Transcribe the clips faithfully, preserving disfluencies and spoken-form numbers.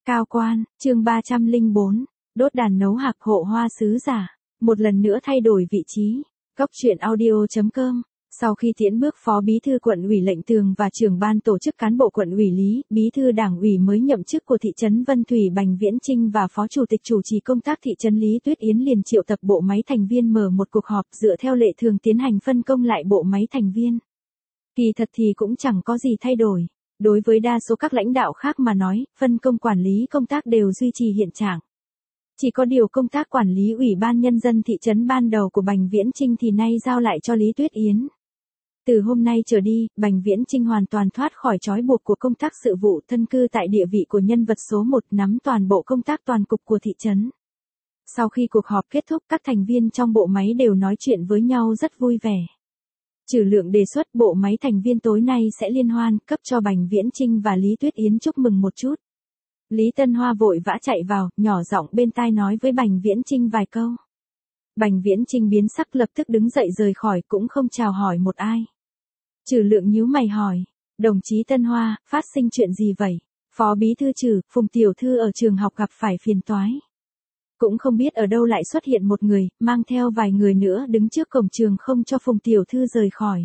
Cao quan, chương ba trăm lẻ bốn, đốt đàn nấu hạc hộ hoa sứ giả, một lần nữa thay đổi vị trí. Góc truyện audio chấm com. Sau khi tiễn bước Phó Bí thư Quận ủy Lệnh Tường và trưởng ban tổ chức cán bộ Quận ủy Lý, Bí thư Đảng ủy mới nhậm chức của thị trấn Vân Thủy Bành Viễn Chinh và Phó Chủ tịch chủ trì công tác thị trấn Lý Tuyết Yến liền triệu tập bộ máy thành viên mở một cuộc họp dựa theo lệ thường tiến hành phân công lại bộ máy thành viên. Kỳ thật thì cũng chẳng có gì thay đổi. Đối với đa số các lãnh đạo khác mà nói, phân công quản lý công tác đều duy trì hiện trạng. Chỉ có điều công tác quản lý Ủy ban Nhân dân thị trấn ban đầu của Bành Viễn Chinh thì nay giao lại cho Lý Tuyết Yến. Từ hôm nay trở đi, Bành Viễn Chinh hoàn toàn thoát khỏi trói buộc của công tác sự vụ thân cư tại địa vị của nhân vật số một nắm toàn bộ công tác toàn cục của thị trấn. Sau khi cuộc họp kết thúc, các thành viên trong bộ máy đều nói chuyện với nhau rất vui vẻ. Trừ Lượng đề xuất bộ máy thành viên tối nay sẽ liên hoan, cấp cho Bành Viễn Chinh và Lý Tuyết Yến chúc mừng một chút. Lý Tân Hoa vội vã chạy vào, nhỏ giọng bên tai nói với Bành Viễn Chinh vài câu. Bành Viễn Chinh biến sắc lập tức đứng dậy rời khỏi, cũng không chào hỏi một ai. Trừ Lượng nhíu mày hỏi, đồng chí Tân Hoa, phát sinh chuyện gì vậy? Phó Bí thư Trừ, Phùng tiểu thư ở trường học gặp phải phiền toái. Cũng không biết ở đâu lại xuất hiện một người, mang theo vài người nữa đứng trước cổng trường không cho Phùng tiểu thư rời khỏi.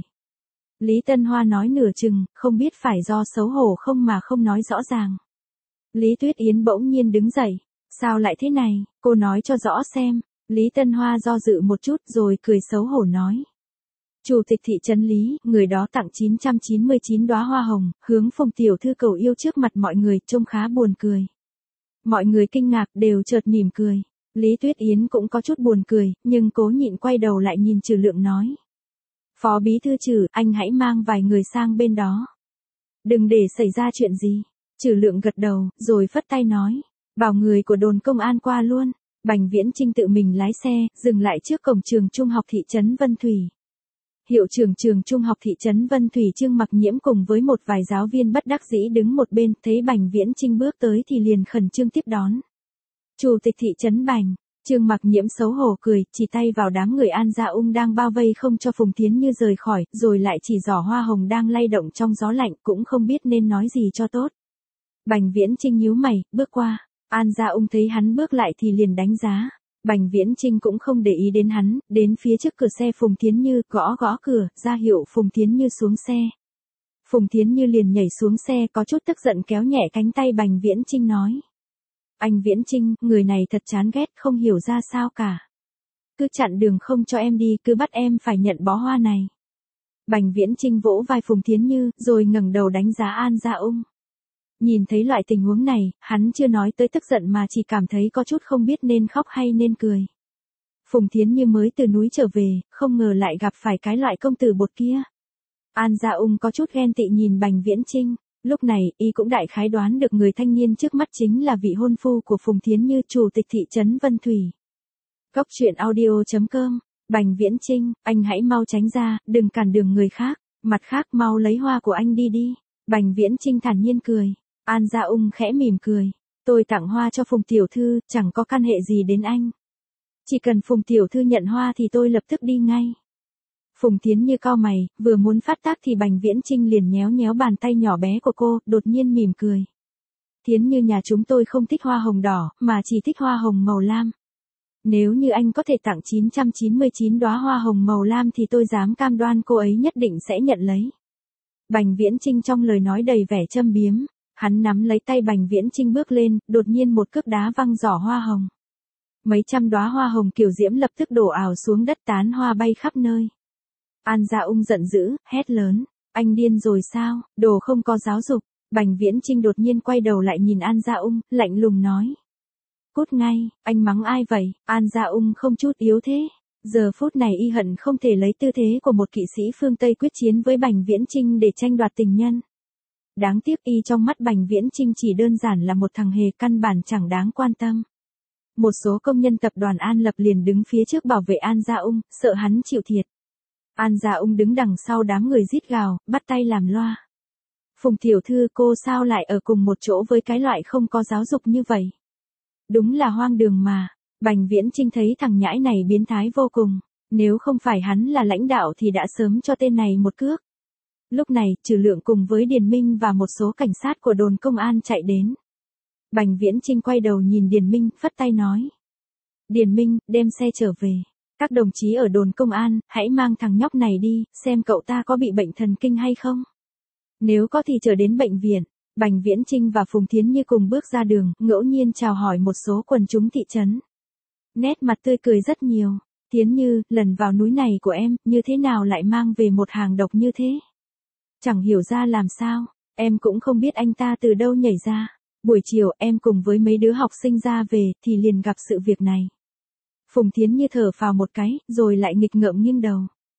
Lý Tân Hoa nói nửa chừng, không biết phải do xấu hổ không mà không nói rõ ràng. Lý Tuyết Yến bỗng nhiên đứng dậy, sao lại thế này, cô nói cho rõ xem. Lý Tân Hoa do dự một chút rồi cười xấu hổ nói. Chủ tịch thị trấn Lý, người đó tặng chín trăm chín mươi chín đóa hoa hồng, hướng Phùng tiểu thư cầu yêu trước mặt mọi người, trông khá buồn cười. Mọi người kinh ngạc đều chợt mỉm cười. Lý Tuyết Yến cũng có chút buồn cười, nhưng cố nhịn quay đầu lại nhìn Trừ Lượng nói. Phó Bí thư Trừ, anh hãy mang vài người sang bên đó. Đừng để xảy ra chuyện gì. Trừ Lượng gật đầu, rồi phất tay nói. Bảo người của đồn công an qua luôn. Bành Viễn Chinh tự mình lái xe, dừng lại trước cổng trường trung học thị trấn Vân Thủy. Hiệu trưởng trường trung học thị trấn Vân Thủy Trương Mặc Nhiễm cùng với một vài giáo viên bất đắc dĩ đứng một bên, thấy Bành Viễn Chinh bước tới thì liền khẩn trương tiếp đón. Chủ tịch thị trấn Bành, Trương Mặc Nhiễm xấu hổ cười, chỉ tay vào đám người An Gia Ung đang bao vây không cho Phùng Thiến Như rời khỏi, rồi lại chỉ giỏ hoa hồng đang lay động trong gió lạnh, cũng không biết nên nói gì cho tốt. Bành Viễn Chinh nhíu mày, bước qua. An Gia Ung thấy hắn bước lại thì liền đánh giá. Bành Viễn Chinh cũng không để ý đến hắn, đến phía trước cửa xe Phùng Thiến Như, gõ gõ cửa, ra hiệu Phùng Thiến Như xuống xe. Phùng Thiến Như liền nhảy xuống xe, có chút tức giận kéo nhẹ cánh tay Bành Viễn Chinh nói. Anh Viễn Chinh, người này thật chán ghét, không hiểu ra sao cả. Cứ chặn đường không cho em đi, cứ bắt em phải nhận bó hoa này. Bành Viễn Chinh vỗ vai Phùng Thiến Như, rồi ngẩng đầu đánh giá An Gia Ung. Nhìn thấy loại tình huống này, hắn chưa nói tới tức giận mà chỉ cảm thấy có chút không biết nên khóc hay nên cười. Phùng Thiến Như mới từ núi trở về, không ngờ lại gặp phải cái loại công tử bột kia. An Gia Ung có chút ghen tị nhìn Bành Viễn Chinh, lúc này y cũng đại khái đoán được người thanh niên trước mắt chính là vị hôn phu của Phùng Thiến Như, chủ tịch thị trấn Vân Thủy. Góc truyện audio chấm com. Bành Viễn Chinh, anh hãy mau tránh ra, đừng cản đường người khác, mặt khác mau lấy hoa của anh đi đi. Bành Viễn Chinh thản nhiên cười. An Gia Ung khẽ mỉm cười. Tôi tặng hoa cho Phùng tiểu thư, chẳng có can hệ gì đến anh. Chỉ cần Phùng tiểu thư nhận hoa thì tôi lập tức đi ngay. Phùng Thiến Như cau mày, vừa muốn phát tác thì Bành Viễn Chinh liền nhéo nhéo bàn tay nhỏ bé của cô, đột nhiên mỉm cười. Thiến Như nhà chúng tôi không thích hoa hồng đỏ, mà chỉ thích hoa hồng màu lam. Nếu như anh có thể tặng chín trăm chín mươi chín đóa hoa hồng màu lam thì tôi dám cam đoan cô ấy nhất định sẽ nhận lấy. Bành Viễn Chinh trong lời nói đầy vẻ châm biếm. Hắn nắm lấy tay Bành Viễn Chinh bước lên, đột nhiên một cước đá văng giỏ hoa hồng. Mấy trăm đóa hoa hồng kiểu diễm lập tức đổ ảo xuống đất, tán hoa bay khắp nơi. An Gia Ung giận dữ, hét lớn, anh điên rồi sao, đồ không có giáo dục. Bành Viễn Chinh đột nhiên quay đầu lại nhìn An Gia Ung, lạnh lùng nói. Cút ngay, anh mắng ai vậy? An Gia Ung không chút yếu thế. Giờ phút này y hận không thể lấy tư thế của một kỵ sĩ phương Tây quyết chiến với Bành Viễn Chinh để tranh đoạt tình nhân. Đáng tiếc y trong mắt Bành Viễn Chinh chỉ đơn giản là một thằng hề, căn bản chẳng đáng quan tâm. Một số công nhân tập đoàn An Lập liền đứng phía trước bảo vệ An Gia Ung, sợ hắn chịu thiệt. An Gia Ung đứng đằng sau đám người rít gào, bắt tay làm loa. Phùng tiểu thư, cô sao lại ở cùng một chỗ với cái loại không có giáo dục như vậy? Đúng là hoang đường mà. Bành Viễn Chinh thấy thằng nhãi này biến thái vô cùng. Nếu không phải hắn là lãnh đạo thì đã sớm cho tên này một cước. Lúc này, Trừ Lượng cùng với Điền Minh và một số cảnh sát của đồn công an chạy đến. Bành Viễn Trinh quay đầu nhìn Điền Minh, phất tay nói. Điền Minh, đem xe trở về. Các đồng chí ở đồn công an, hãy mang thằng nhóc này đi, xem cậu ta có bị bệnh thần kinh hay không. Nếu có thì trở đến bệnh viện. Bành Viễn Trinh và Phùng Thiến Như cùng bước ra đường, ngẫu nhiên chào hỏi một số quần chúng thị trấn. Nét mặt tươi cười rất nhiều. Thiến Như, lần vào núi này của em, như thế nào lại mang về một hàng độc như thế? Chẳng hiểu ra làm sao, em cũng không biết anh ta từ đâu nhảy ra. Buổi chiều em cùng với mấy đứa học sinh ra về, thì liền gặp sự việc này. Phùng Thiến Như thở phào một cái, rồi lại nghịch ngợm nghiêng đầu.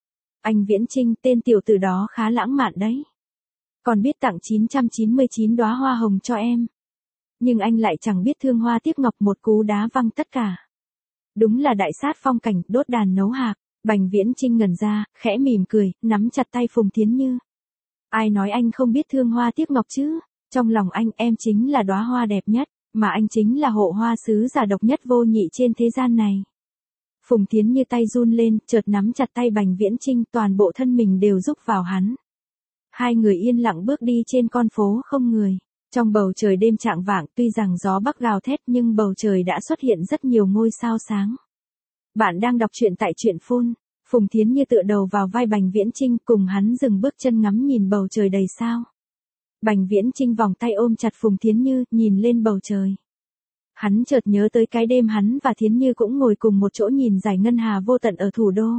Anh Viễn Trinh, tên tiểu tử đó khá lãng mạn đấy. Còn biết tặng chín trăm chín mươi chín đóa hoa hồng cho em. Nhưng anh lại chẳng biết thương hoa tiếc ngọc, một cú đá văng tất cả. Đúng là đại sát phong cảnh, đốt đàn nấu hạc. Bành Viễn Trinh ngẩn ra, khẽ mỉm cười, nắm chặt tay Phùng Thiến Như. Ai nói anh không biết thương hoa tiếc ngọc chứ? Trong lòng anh, em chính là đóa hoa đẹp nhất, mà anh chính là hộ hoa sứ giả độc nhất vô nhị trên thế gian này. Phùng Thiến Như tay run lên, chợt nắm chặt tay Bành Viễn Trinh, toàn bộ thân mình đều rúc vào hắn. Hai người yên lặng bước đi trên con phố không người. Trong bầu trời đêm chạng vạng, tuy rằng gió bắc gào thét nhưng bầu trời đã xuất hiện rất nhiều ngôi sao sáng. Bạn đang đọc truyện tại truyện phun. Phùng Thiến Như tựa đầu vào vai Bành Viễn Trinh, cùng hắn dừng bước chân ngắm nhìn bầu trời đầy sao. Bành Viễn Trinh vòng tay ôm chặt Phùng Thiến Như, nhìn lên bầu trời. Hắn chợt nhớ tới cái đêm hắn và Thiến Như cũng ngồi cùng một chỗ nhìn dải ngân hà vô tận ở thủ đô.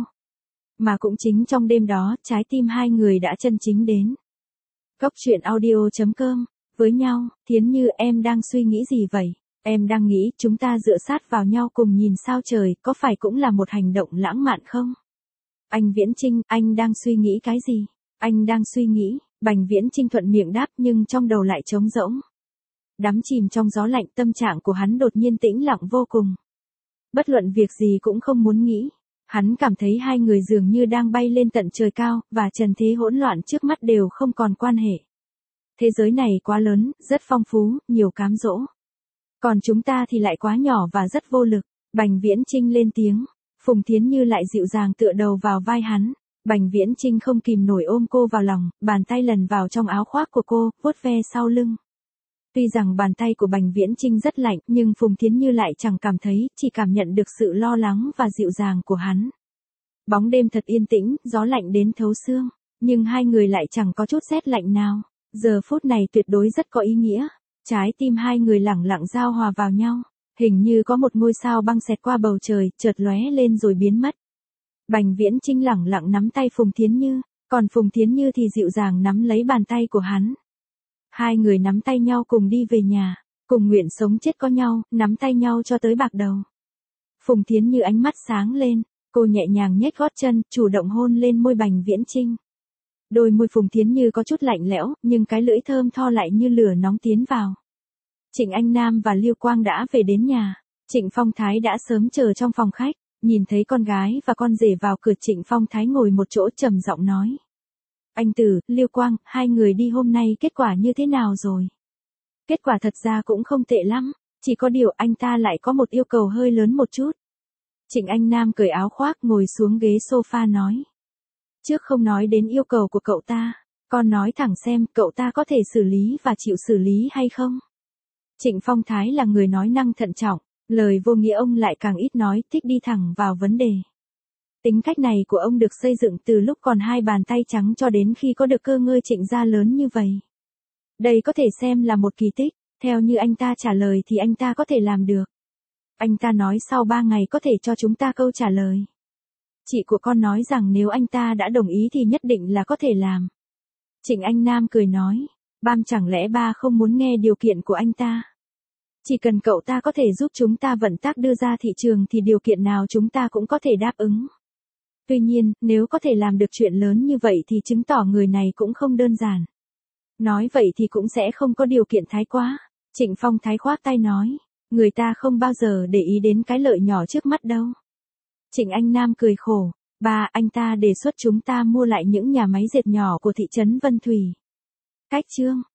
Mà cũng chính trong đêm đó, trái tim hai người đã chân chính đến. Cốc truyện audio chấm com. Với nhau, Thiến Như, em đang suy nghĩ gì vậy? Em đang nghĩ chúng ta dựa sát vào nhau cùng nhìn sao trời, có phải cũng là một hành động lãng mạn không? Anh Viễn Trinh, anh đang suy nghĩ cái gì? Anh đang suy nghĩ. Bành Viễn Trinh thuận miệng đáp nhưng trong đầu lại trống rỗng. Đắm chìm trong gió lạnh, tâm trạng của hắn đột nhiên tĩnh lặng vô cùng. Bất luận việc gì cũng không muốn nghĩ. Hắn cảm thấy hai người dường như đang bay lên tận trời cao, và trần thế hỗn loạn trước mắt đều không còn quan hệ. Thế giới này quá lớn, rất phong phú, nhiều cám dỗ. Còn chúng ta thì lại quá nhỏ và rất vô lực. Bành Viễn Trinh lên tiếng. Phùng Thiến Như lại dịu dàng tựa đầu vào vai hắn. Bành Viễn Trinh không kìm nổi ôm cô vào lòng, bàn tay lần vào trong áo khoác của cô, vuốt ve sau lưng. Tuy rằng bàn tay của Bành Viễn Trinh rất lạnh, nhưng Phùng Thiến Như lại chẳng cảm thấy, chỉ cảm nhận được sự lo lắng và dịu dàng của hắn. Bóng đêm thật yên tĩnh, gió lạnh đến thấu xương, nhưng hai người lại chẳng có chút rét lạnh nào. Giờ phút này tuyệt đối rất có ý nghĩa. Trái tim hai người lẳng lặng giao hòa vào nhau. Hình như có một ngôi sao băng xẹt qua bầu trời, chợt lóe lên rồi biến mất. Bành Viễn Trinh lẳng lặng nắm tay Phùng Thiến Như, còn Phùng Thiến Như thì dịu dàng nắm lấy bàn tay của hắn. Hai người nắm tay nhau cùng đi về nhà, cùng nguyện sống chết có nhau, nắm tay nhau cho tới bạc đầu. Phùng Thiến Như ánh mắt sáng lên, cô nhẹ nhàng nhếch gót chân, chủ động hôn lên môi Bành Viễn Trinh. Đôi môi Phùng Thiến Như có chút lạnh lẽo, nhưng cái lưỡi thơm tho lại như lửa nóng tiến vào. Trịnh Anh Nam và Lưu Quang đã về đến nhà. Trịnh Phong Thái đã sớm chờ trong phòng khách, nhìn thấy con gái và con rể vào cửa, Trịnh Phong Thái ngồi một chỗ trầm giọng nói. Anh Tử, Lưu Quang, hai người đi hôm nay kết quả như thế nào rồi? Kết quả thật ra cũng không tệ lắm, chỉ có điều anh ta lại có một yêu cầu hơi lớn một chút. Trịnh Anh Nam cởi áo khoác ngồi xuống ghế sofa nói. Trước không nói đến yêu cầu của cậu ta, con nói thẳng xem cậu ta có thể xử lý và chịu xử lý hay không? Trịnh Phong Thái là người nói năng thận trọng, lời vô nghĩa ông lại càng ít nói, thích đi thẳng vào vấn đề. Tính cách này của ông được xây dựng từ lúc còn hai bàn tay trắng cho đến khi có được cơ ngơi Trịnh gia lớn như vậy. Đây có thể xem là một kỳ tích, theo như anh ta trả lời thì anh ta có thể làm được. Anh ta nói sau ba ngày có thể cho chúng ta câu trả lời. Chị của con nói rằng nếu anh ta đã đồng ý thì nhất định là có thể làm. Trịnh Anh Nam cười nói, bam chẳng lẽ ba không muốn nghe điều kiện của anh ta? Chỉ cần cậu ta có thể giúp chúng ta vận tác đưa ra thị trường thì điều kiện nào chúng ta cũng có thể đáp ứng. Tuy nhiên, nếu có thể làm được chuyện lớn như vậy thì chứng tỏ người này cũng không đơn giản. Nói vậy thì cũng sẽ không có điều kiện thái quá. Trịnh Phong Thái khoác tay nói, người ta không bao giờ để ý đến cái lợi nhỏ trước mắt đâu. Trịnh Anh Nam cười khổ, ba, anh ta đề xuất chúng ta mua lại những nhà máy dệt nhỏ của thị trấn Vân Thủy. Cách chương